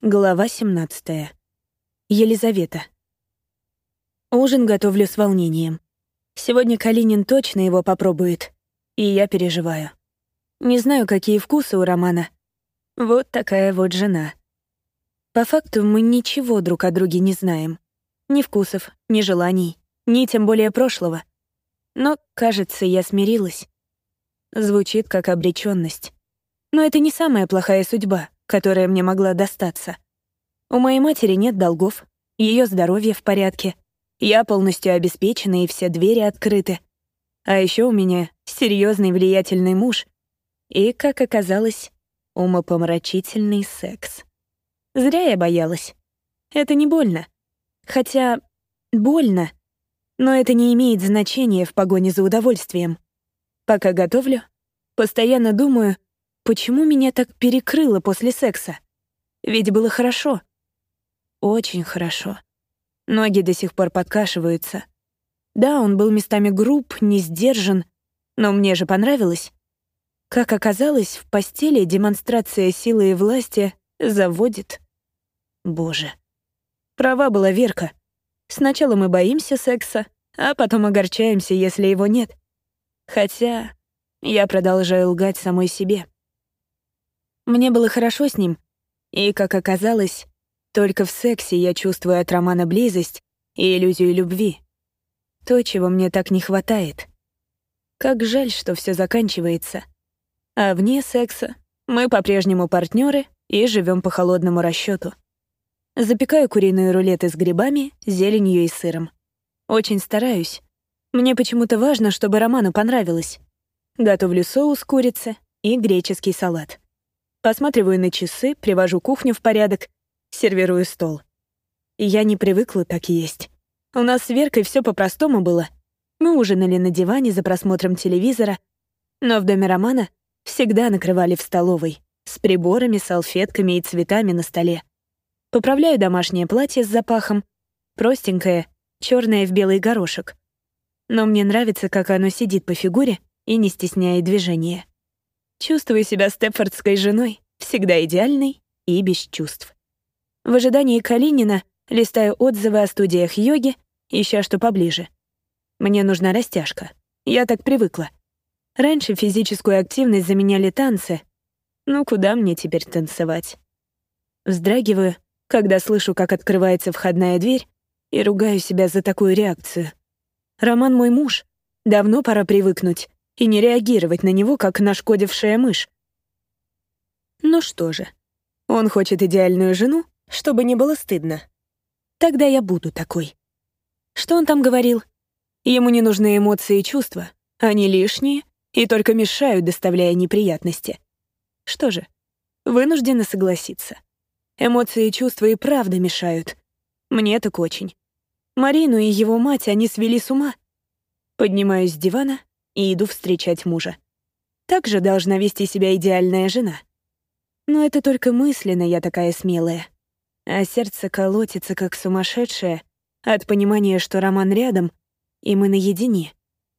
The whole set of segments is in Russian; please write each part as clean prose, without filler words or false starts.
Глава 17. Елизавета. Ужин готовлю с волнением. Сегодня Калинин точно его попробует, и я переживаю. Не знаю, какие вкусы у Романа. Вот такая вот жена. По факту мы ничего друг о друге не знаем. Ни вкусов, ни желаний, ни тем более прошлого. Но, кажется, я смирилась. Звучит как обречённость. Но это не самая плохая судьба, которая мне могла достаться. У моей матери нет долгов, ее здоровье в порядке, я полностью обеспечена и все двери открыты. А еще у меня серьезный влиятельный муж и, как оказалось, умопомрачительный секс. Зря я боялась. Это не больно. Хотя больно, но это не имеет значения в погоне за удовольствием. Пока готовлю, постоянно думаю, почему меня так перекрыло после секса? Ведь было хорошо. Очень хорошо. Ноги до сих пор подкашиваются. Да, он был местами груб, не сдержан, но мне же понравилось. Как оказалось, в постели демонстрация силы и власти заводит. Боже. Права была Верка. Сначала мы боимся секса, а потом огорчаемся, если его нет. Хотя я продолжаю лгать самой себе. Мне было хорошо с ним, и, как оказалось, только в сексе я чувствую от Романа близость и иллюзию любви. То, чего мне так не хватает. Как жаль, что все заканчивается. А вне секса мы по-прежнему партнеры и живем по холодному расчету. Запекаю куриные рулеты с грибами, зеленью и сыром. Очень стараюсь. Мне почему-то важно, чтобы Роману понравилось. Готовлю соус курицы и греческий салат. Посматриваю на часы, привожу кухню в порядок, сервирую стол. Я не привыкла так есть. У нас с Веркой все по-простому было. Мы ужинали на диване за просмотром телевизора, но в доме Романа всегда накрывали в столовой, с приборами, салфетками и цветами на столе. Поправляю домашнее платье с запахом, простенькое, черное в белый горошек. Но мне нравится, как оно сидит по фигуре и не стесняет движения. Чувствую себя степфордской женой, всегда идеальной и без чувств. В ожидании Калинина листаю отзывы о студиях йоги, ища что поближе. Мне нужна растяжка. Я так привыкла. Раньше физическую активность заменяли танцы. Ну куда мне теперь танцевать? Вздрагиваю, когда слышу, как открывается входная дверь, и ругаю себя за такую реакцию. Роман мой муж. Давно пора привыкнуть и не реагировать на него, как нашкодившая мышь. Ну что же, он хочет идеальную жену, чтобы не было стыдно. Тогда я буду такой. Что он там говорил? Ему не нужны эмоции и чувства. Они лишние и только мешают, доставляя неприятности. Что же, вынуждена согласиться. Эмоции и чувства и правда мешают. Мне так очень. Марину и его мать они свели с ума. Поднимаюсь с дивана и иду встречать мужа. Так же должна вести себя идеальная жена. Но это только мысленно я такая смелая. А сердце колотится, как сумасшедшее, от понимания, что Роман рядом, и мы наедине.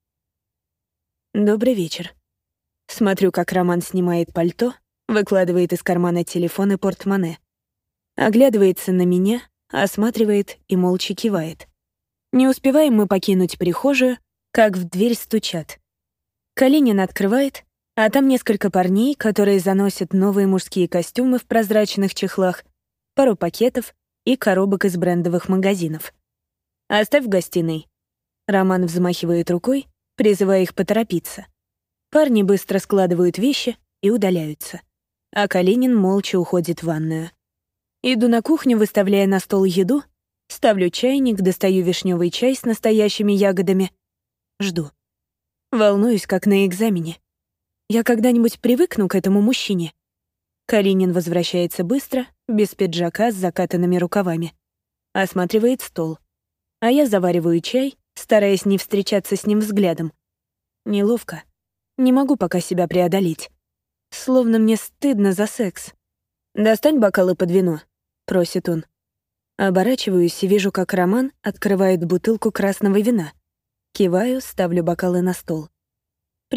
Добрый вечер. Смотрю, как Роман снимает пальто, выкладывает из кармана телефон и портмоне. Оглядывается на меня, осматривает и молча кивает. Не успеваем мы покинуть прихожую, как в дверь стучат. Калинин открывает, а там несколько парней, которые заносят новые мужские костюмы в прозрачных чехлах, пару пакетов и коробок из брендовых магазинов. «Оставь в гостиной». Роман взмахивает рукой, призывая их поторопиться. Парни быстро складывают вещи и удаляются. А Калинин молча уходит в ванную. Иду на кухню, выставляя на стол еду, ставлю чайник, достаю вишневый чай с настоящими ягодами. Жду. Волнуюсь, как на экзамене. Я когда-нибудь привыкну к этому мужчине? Калинин возвращается быстро, без пиджака, с закатанными рукавами. Осматривает стол. А я завариваю чай, стараясь не встречаться с ним взглядом. Неловко. Не могу пока себя преодолеть. Словно мне стыдно за секс. «Достань бокалы под вино», — просит он. Оборачиваюсь и вижу, как Роман открывает бутылку красного вина. Киваю, ставлю бокалы на стол.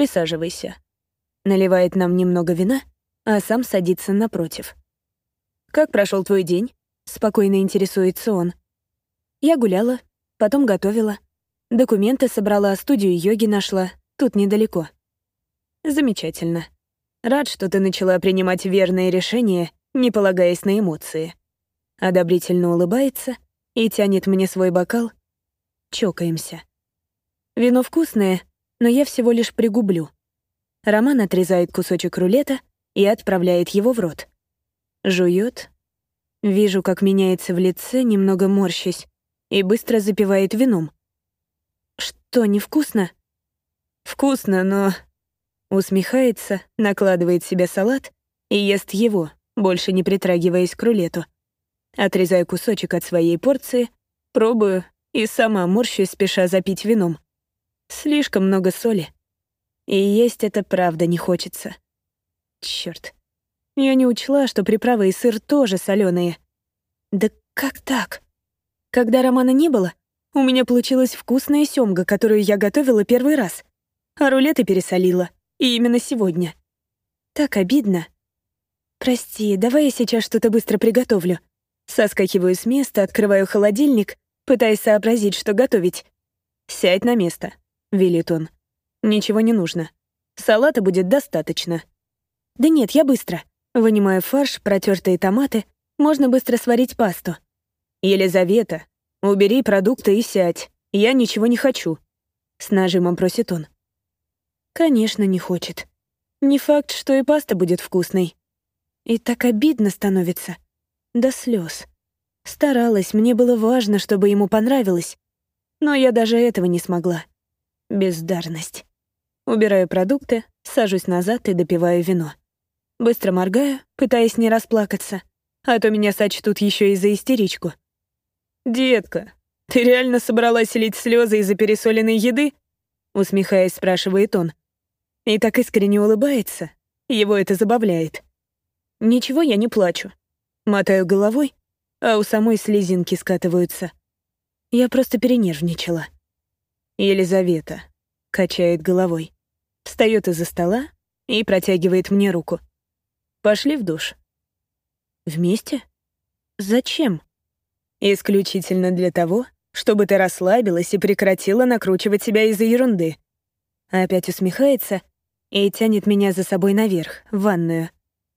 «Присаживайся». Наливает нам немного вина, а сам садится напротив. «Как прошел твой день?» — спокойно интересуется он. Я гуляла, потом готовила. Документы собрала, студию йоги нашла. Тут недалеко. Замечательно. Рад, что ты начала принимать верные решения, не полагаясь на эмоции. Одобрительно улыбается и тянет мне свой бокал. Чокаемся. Вино вкусное, но я всего лишь пригублю. Роман отрезает кусочек рулета и отправляет его в рот. Жует. Вижу, как меняется в лице, немного морщась, и быстро запивает вином. «Что, невкусно?» «Вкусно, но...» Усмехается, накладывает себе салат и ест его, больше не притрагиваясь к рулету. Отрезаю кусочек от своей порции, пробую и сама морщусь, спеша запить вином. Слишком много соли. И есть это правда не хочется. Чёрт. Я не учла, что приправы и сыр тоже солёные. Да как так? Когда Романа не было, у меня получилась вкусная сёмга, которую я готовила первый раз. А рулеты пересолила. И именно сегодня. Так обидно. Прости, давай я сейчас что-то быстро приготовлю. Соскакиваю с места, открываю холодильник, пытаясь сообразить, что готовить. «Сядь на место», — велит он. «Ничего не нужно. Салата будет достаточно». «Да нет, я быстро». Вынимаю фарш, протертые томаты. Можно быстро сварить пасту. «Елизавета, убери продукты и сядь. Я ничего не хочу», — с нажимом просит он. Конечно, не хочет. Не факт, что и паста будет вкусной. И так обидно становится. До слез. Старалась, мне было важно, чтобы ему понравилось. Но я даже этого не смогла. Бездарность. Убираю продукты, сажусь назад и допиваю вино. Быстро моргаю, пытаясь не расплакаться, а то меня сочтут еще и за истеричку. «Детка, ты реально собралась лить слезы из-за пересоленной еды?» Усмехаясь, спрашивает он. И так искренне улыбается. Его это забавляет. Ничего, я не плачу. Мотаю головой, а у самой слезинки скатываются. Я просто перенервничала. «Елизавета», — качает головой. Встает из-за стола и протягивает мне руку. «Пошли в душ». «Вместе? Зачем?» «Исключительно для того, чтобы ты расслабилась и прекратила накручивать себя из-за ерунды». Опять усмехается и тянет меня за собой наверх, в ванную.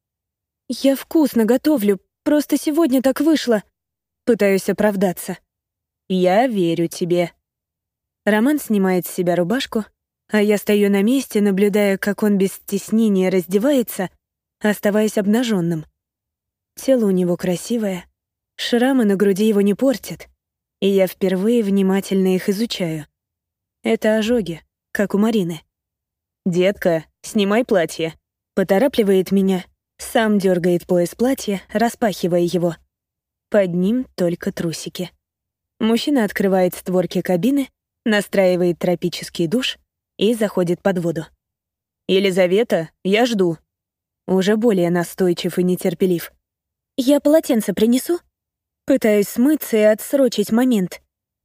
«Я вкусно готовлю, просто сегодня так вышло». Пытаюсь оправдаться. «Я верю тебе». Роман снимает с себя рубашку, а я стою на месте, наблюдая, как он без стеснения раздевается, оставаясь обнаженным. Тело у него красивое, шрамы на груди его не портят, и я впервые внимательно их изучаю. Это ожоги, как у Марины. «Детка, снимай платье», — поторапливает меня, сам дергает пояс платья, распахивая его. Под ним только трусики. Мужчина открывает створки кабины, настраивает тропический душ и заходит под воду. «Елизавета, я жду». Уже более настойчив и нетерпелив. «Я полотенце принесу?» Пытаюсь смыться и отсрочить момент.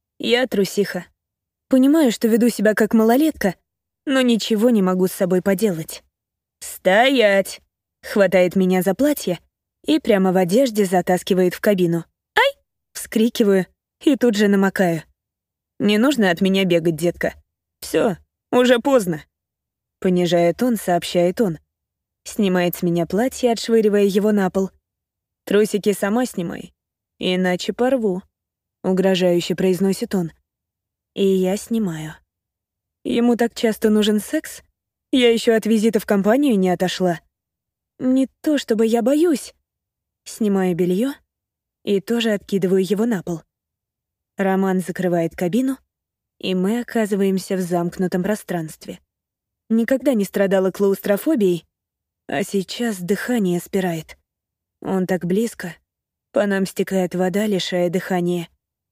Я трусиха. Понимаю, что веду себя как малолетка, но ничего не могу с собой поделать. «Стоять!» — хватает меня за платье и прямо в одежде затаскивает в кабину. «Ай!» — вскрикиваю и тут же намокаю. «Не нужно от меня бегать, детка. Все, уже поздно». Понижая тон, сообщает он. Снимает с меня платье, отшвыривая его на пол. «Трусики сама снимай, иначе порву», — угрожающе произносит он. И я снимаю. Ему так часто нужен секс? Я еще от визита в компанию не отошла. Не то чтобы я боюсь. Снимаю белье и тоже откидываю его на пол. Роман закрывает кабину, и мы оказываемся в замкнутом пространстве. Никогда не страдала клаустрофобией, а сейчас дыхание спирает. Он так близко, по нам стекает вода, лишая дыхания.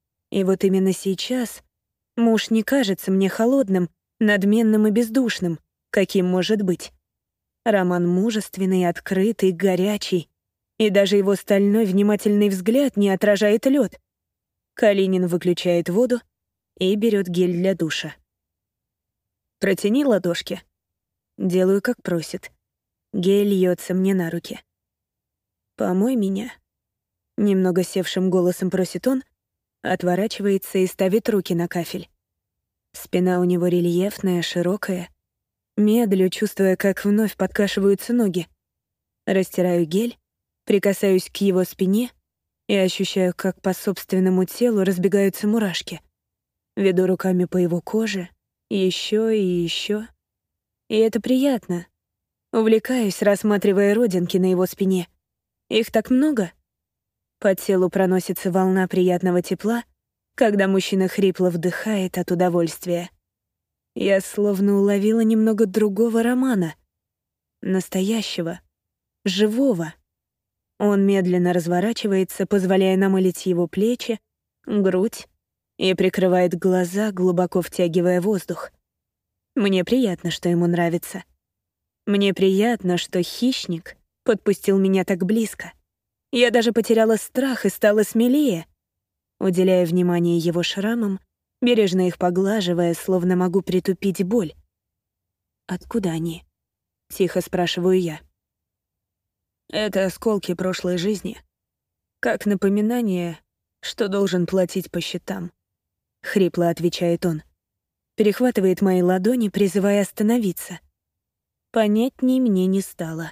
И вот именно сейчас муж не кажется мне холодным, надменным и бездушным, каким может быть. Роман мужественный, открытый, горячий. И даже его стальной внимательный взгляд не отражает лед. Калинин выключает воду и берет гель для душа. «Протяни ладошки». Делаю, как просит. Гель льется мне на руки. «Помой меня». Немного севшим голосом просит он, отворачивается и ставит руки на кафель. Спина у него рельефная, широкая. Медлю, чувствуя, как вновь подкашиваются ноги. Растираю гель, прикасаюсь к его спине и ощущаю, как по собственному телу разбегаются мурашки. Веду руками по его коже, еще и еще. И это приятно. Увлекаюсь, рассматривая родинки на его спине. Их так много. По телу проносится волна приятного тепла, когда мужчина хрипло вдыхает от удовольствия. Я словно уловила немного другого Романа. Настоящего. Живого. Он медленно разворачивается, позволяя намылить его плечи, грудь и прикрывает глаза, глубоко втягивая воздух. Мне приятно, что ему нравится. Мне приятно, что хищник подпустил меня так близко. Я даже потеряла страх и стала смелее, уделяя внимание его шрамам, бережно их поглаживая, словно могу притупить боль. «Откуда они?» — тихо спрашиваю я. «Это осколки прошлой жизни. Как напоминание, что должен платить по счетам», — хрипло отвечает он. Перехватывает мои ладони, призывая остановиться. Понятней мне не стало.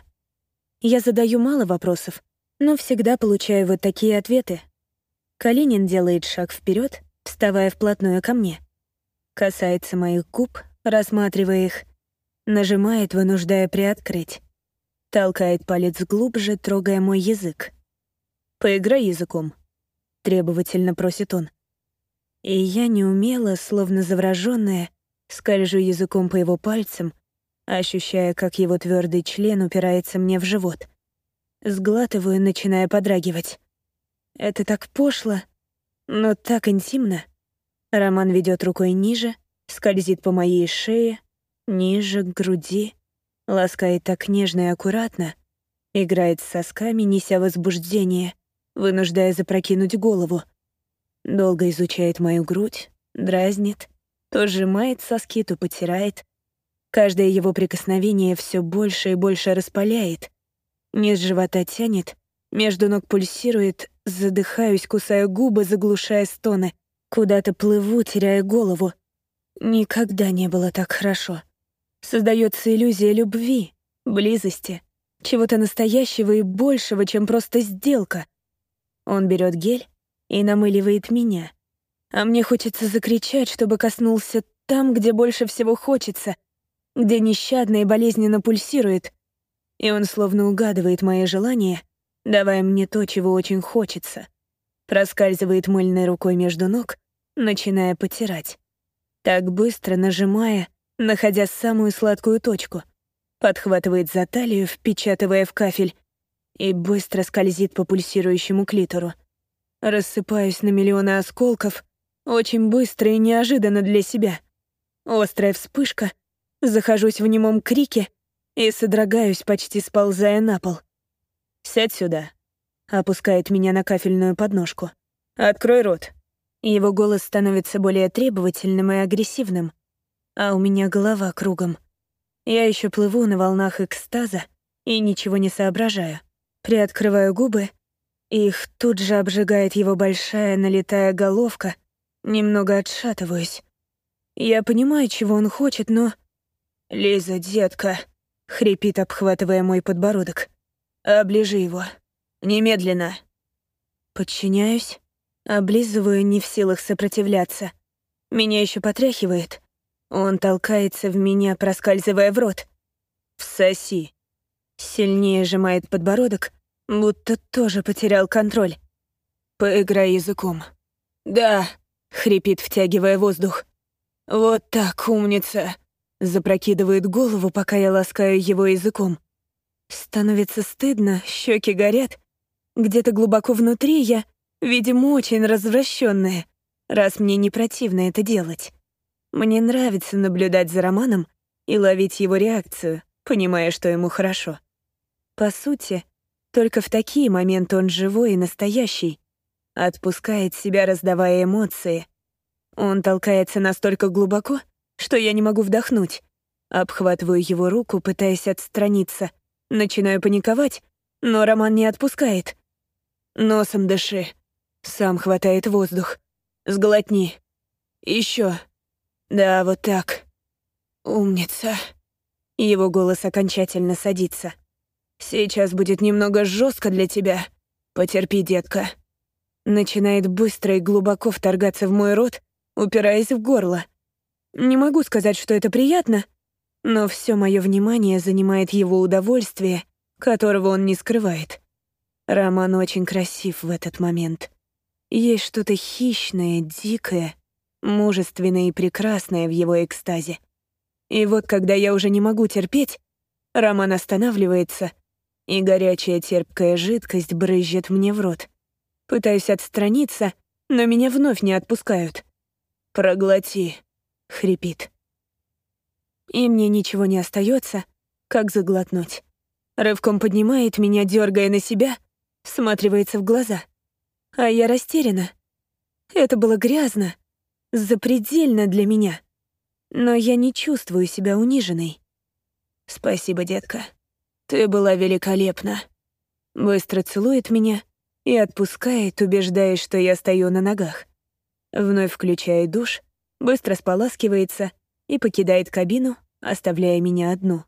Я задаю мало вопросов, но всегда получаю вот такие ответы. Калинин делает шаг вперед, вставая вплотную ко мне. Касается моих губ, рассматривая их, нажимает, вынуждая приоткрыть. Толкает палец глубже, трогая мой язык. «Поиграй языком», — требовательно просит он. И я неумело, словно заворожённая, скольжу языком по его пальцам, ощущая, как его твердый член упирается мне в живот. Сглатываю, начиная подрагивать. Это так пошло, но так интимно. Роман ведет рукой ниже, скользит по моей шее, ниже, к груди, ласкает так нежно и аккуратно, играет с сосками, неся возбуждение, вынуждая запрокинуть голову. Долго изучает мою грудь, дразнит, то сжимает соски, то потирает. Каждое его прикосновение все больше и больше распаляет. Низ живота тянет, между ног пульсирует, задыхаюсь, кусаю губы, заглушая стоны. Куда-то плыву, теряя голову. Никогда не было так хорошо. Создается иллюзия любви, близости, чего-то настоящего и большего, чем просто сделка. Он берет гель и намыливает меня. А мне хочется закричать, чтобы коснулся там, где больше всего хочется, где нещадно и болезненно пульсирует. И он словно угадывает мои желания, давая мне то, чего очень хочется. Проскальзывает мыльной рукой между ног, начиная потирать. Так быстро нажимая, находя самую сладкую точку. Подхватывает за талию, впечатывая в кафель, и быстро скользит по пульсирующему клитору. Рассыпаюсь на миллионы осколков, очень быстро и неожиданно для себя. Острая вспышка, захожусь в немом крике и содрогаюсь, почти сползая на пол. «Сядь сюда», — опускает меня на кафельную подножку. «Открой рот». Его голос становится более требовательным и агрессивным, а у меня голова кругом. Я еще плыву на волнах экстаза и ничего не соображаю. Приоткрываю губы, и их тут же обжигает его большая налитая головка. Немного отшатываюсь. Я понимаю, чего он хочет, но... «Лиза, детка», — хрипит, обхватывая мой подбородок. «Оближи его. Немедленно». Подчиняюсь, облизываю, не в силах сопротивляться. Меня еще потряхивает. Он толкается в меня, проскальзывая в рот. «Всоси». Сильнее сжимает подбородок, будто тоже потерял контроль. «Поиграй языком». «Да», — хрипит, втягивая воздух. «Вот так, умница». Запрокидывает голову, пока я ласкаю его языком. Становится стыдно, щеки горят. Где-то глубоко внутри я, видимо, очень развращенная, раз мне не противно это делать. Мне нравится наблюдать за Романом и ловить его реакцию, понимая, что ему хорошо. По сути, только в такие моменты он живой и настоящий. Отпускает себя, раздавая эмоции. Он толкается настолько глубоко, что я не могу вдохнуть. Обхватываю его руку, пытаясь отстраниться. Начинаю паниковать, но Роман не отпускает. Носом дыши. Сам хватает воздух. Сглотни. Еще. Да, вот так. Умница. Его голос окончательно садится. Сейчас будет немного жестко для тебя. Потерпи, детка. Начинает быстро и глубоко вторгаться в мой рот, упираясь в горло. Не могу сказать, что это приятно, но все мое внимание занимает его удовольствие, которого он не скрывает. Роман очень красив в этот момент. Есть что-то хищное, дикое, мужественное и прекрасное в его экстазе. И вот когда я уже не могу терпеть, Роман останавливается, и горячая терпкая жидкость брызжет мне в рот. Пытаюсь отстраниться, но меня вновь не отпускают. «Проглоти», — хрипит. И мне ничего не остается, как заглотнуть. Рывком поднимает меня, дергая на себя, всматривается в глаза. А я растеряна. Это было грязно, запредельно для меня. Но я не чувствую себя униженной. «Спасибо, детка. Ты была великолепна». Быстро целует меня и отпускает, убеждаясь, что я стою на ногах. Вновь включает душ, быстро споласкивается и покидает кабину, оставляя меня одну.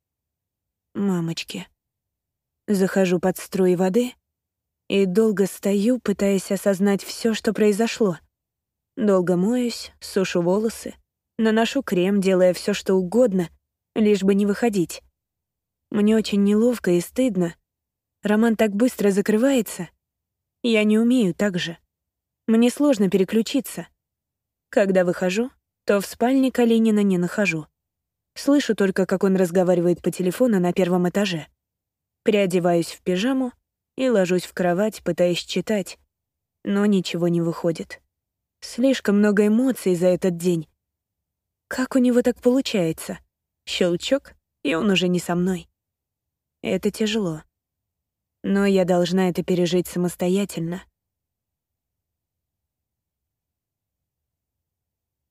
Мамочки. Захожу под струи воды и долго стою, пытаясь осознать все, что произошло. Долго моюсь, сушу волосы, наношу крем, делая все, что угодно, лишь бы не выходить. Мне очень неловко и стыдно. Роман так быстро закрывается. Я не умею так же. Мне сложно переключиться. Когда выхожу, то в спальне Калинина не нахожу. Слышу только, как он разговаривает по телефону на первом этаже. Переодеваюсь в пижаму и ложусь в кровать, пытаясь читать, но ничего не выходит. Слишком много эмоций за этот день. Как у него так получается? Щелчок, и он уже не со мной. Это тяжело. Но я должна это пережить самостоятельно.